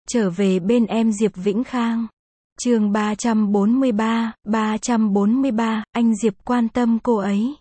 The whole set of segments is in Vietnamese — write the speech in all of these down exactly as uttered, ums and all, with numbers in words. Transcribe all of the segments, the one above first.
Trở về bên em Diệp Vĩnh Khang. Chương ba trăm bốn mươi ba, ba trăm bốn mươi ba, anh Diệp quan tâm cô ấy.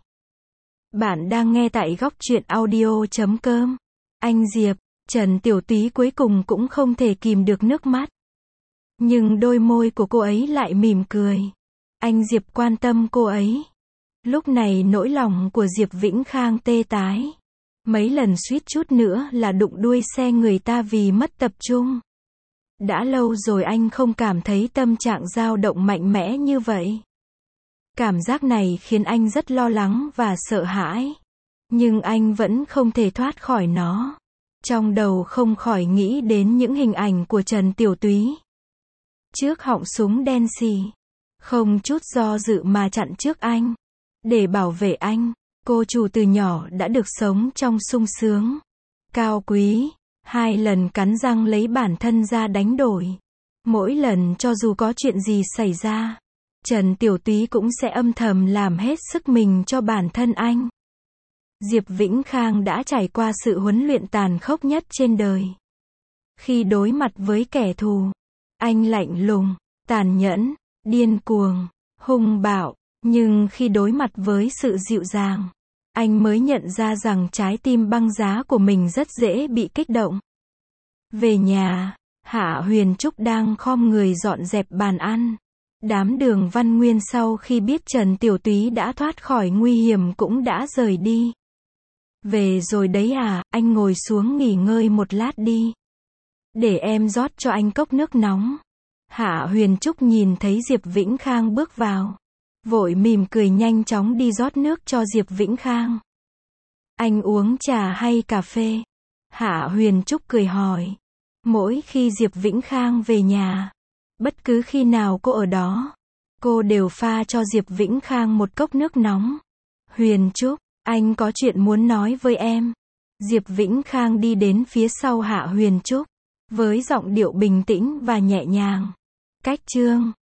Bạn đang nghe tại góc truyện audio chấm com. Anh Diệp, Trần Tiểu Túy cuối cùng cũng không thể kìm được nước mắt. Nhưng đôi môi của cô ấy lại mỉm cười. Anh Diệp quan tâm cô ấy. Lúc này nỗi lòng của Diệp Vĩnh Khang tê tái. Mấy lần suýt chút nữa là đụng đuôi xe người ta vì mất tập trung. Đã lâu rồi anh không cảm thấy tâm trạng dao động mạnh mẽ như vậy. Cảm giác này khiến anh rất lo lắng và sợ hãi. Nhưng anh vẫn không thể thoát khỏi nó. Trong đầu không khỏi nghĩ đến những hình ảnh của Trần Tiểu Túy. Trước họng súng đen xì. Không chút do dự mà chặn trước anh. Để bảo vệ anh, cô chủ từ nhỏ đã được sống trong sung sướng. Cao quý. Hai lần cắn răng lấy bản thân ra đánh đổi. Mỗi lần cho dù có chuyện gì xảy ra, Trần Tiểu Túy cũng sẽ âm thầm làm hết sức mình cho bản thân anh. Diệp Vĩnh Khang đã trải qua sự huấn luyện tàn khốc nhất trên đời. Khi đối mặt với kẻ thù, anh lạnh lùng, tàn nhẫn, điên cuồng, hung bạo. Nhưng khi đối mặt với sự dịu dàng, anh mới nhận ra rằng trái tim băng giá của mình rất dễ bị kích động. Về nhà, Hạ Huyền Trúc đang khom người dọn dẹp bàn ăn. Đám Đường Văn Nguyên sau khi biết Trần Tiểu Túy đã thoát khỏi nguy hiểm cũng đã rời đi. Về rồi đấy à, anh ngồi xuống nghỉ ngơi một lát đi. Để em rót cho anh cốc nước nóng. Hạ Huyền Trúc nhìn thấy Diệp Vĩnh Khang bước vào. Vội mỉm cười nhanh chóng đi rót nước cho Diệp Vĩnh Khang. Anh uống trà hay cà phê? Hạ Huyền Trúc cười hỏi. Mỗi khi Diệp Vĩnh Khang về nhà, bất cứ khi nào cô ở đó, cô đều pha cho Diệp Vĩnh Khang một cốc nước nóng. Huyền Trúc, anh có chuyện muốn nói với em. Diệp Vĩnh Khang đi đến phía sau Hạ Huyền Trúc, với giọng điệu bình tĩnh và nhẹ nhàng. Cách chương